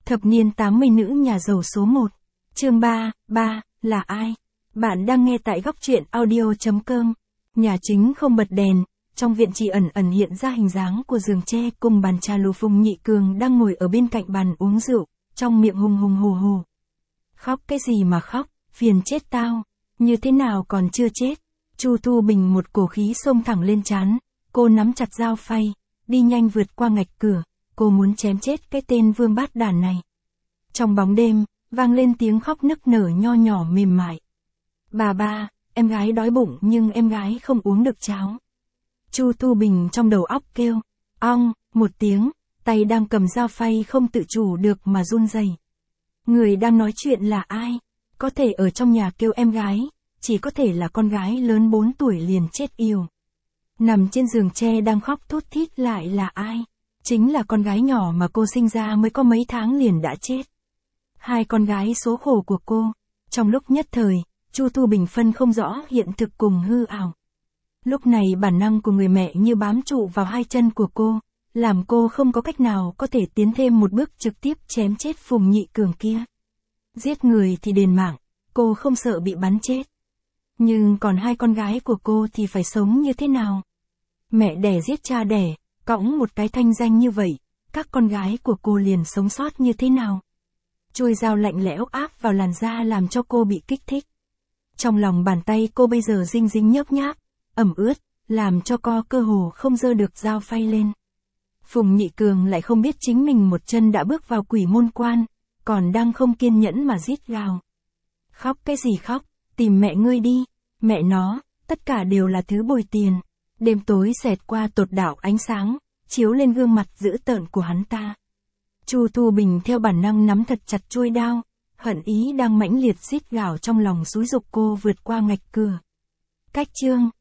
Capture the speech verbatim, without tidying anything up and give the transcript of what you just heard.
Thập niên tám mươi nữ nhà giàu số một. Chương ba, ba, là ai? Bạn đang nghe tại góc truyện audio chấm com. Nhà chính không bật đèn, trong viện chỉ ẩn ẩn hiện ra hình dáng của giường tre cùng bàn trà lù. Phùng Nhị Cường đang ngồi ở bên cạnh bàn uống rượu, trong miệng hùng hùng hù hù. Khóc cái gì mà khóc, phiền chết tao, như thế nào còn chưa chết. Chu Thu Bình một cổ khí xông thẳng lên trán, cô nắm chặt dao phay, đi nhanh vượt qua ngạch cửa, cô muốn chém chết cái tên vương bát đản này. Trong bóng đêm, vang lên tiếng khóc nức nở nho nhỏ mềm mại. Bà ba, em gái đói bụng nhưng em gái không uống được cháo. Chu Thu Bình trong đầu óc kêu, ong, một tiếng, tay đang cầm dao phay không tự chủ được mà run rẩy. Người đang nói chuyện là ai? Có thể ở trong nhà kêu em gái, chỉ có thể là con gái lớn bốn tuổi liền chết yểu. Nằm trên giường tre đang khóc thút thít lại là ai? Chính là con gái nhỏ mà cô sinh ra mới có mấy tháng liền đã chết. Hai con gái số khổ của cô. Trong lúc nhất thời, Chu Thu Bình phân không rõ hiện thực cùng hư ảo. Lúc này bản năng của người mẹ như bám trụ vào hai chân của cô, làm cô không có cách nào có thể tiến thêm một bước trực tiếp chém chết Phùng Nhị Cường kia. Giết người thì đền mạng, cô không sợ bị bắn chết. Nhưng còn hai con gái của cô thì phải sống như thế nào? Mẹ đẻ giết cha đẻ, cõng một cái thanh danh như vậy, các con gái của cô liền sống sót như thế nào? Chuôi dao lạnh lẽo áp vào làn da làm cho cô bị kích thích. Trong lòng bàn tay cô bây giờ dinh dính nhớp nháp, ẩm ướt, làm cho co cơ hồ không giơ được dao phay lên. Phùng Nhị Cường lại không biết chính mình một chân đã bước vào quỷ môn quan, còn đang không kiên nhẫn mà rít gào. Khóc cái gì khóc, tìm mẹ ngươi đi, mẹ nó, tất cả đều là thứ bồi tiền. Đêm tối xẹt qua tột đảo ánh sáng, chiếu lên gương mặt dữ tợn của hắn ta. Chu Thu Bình theo bản năng nắm thật chặt chuôi đao, hận ý đang mãnh liệt rít gào trong lòng xúi giục cô vượt qua ngạch cửa. Cách chương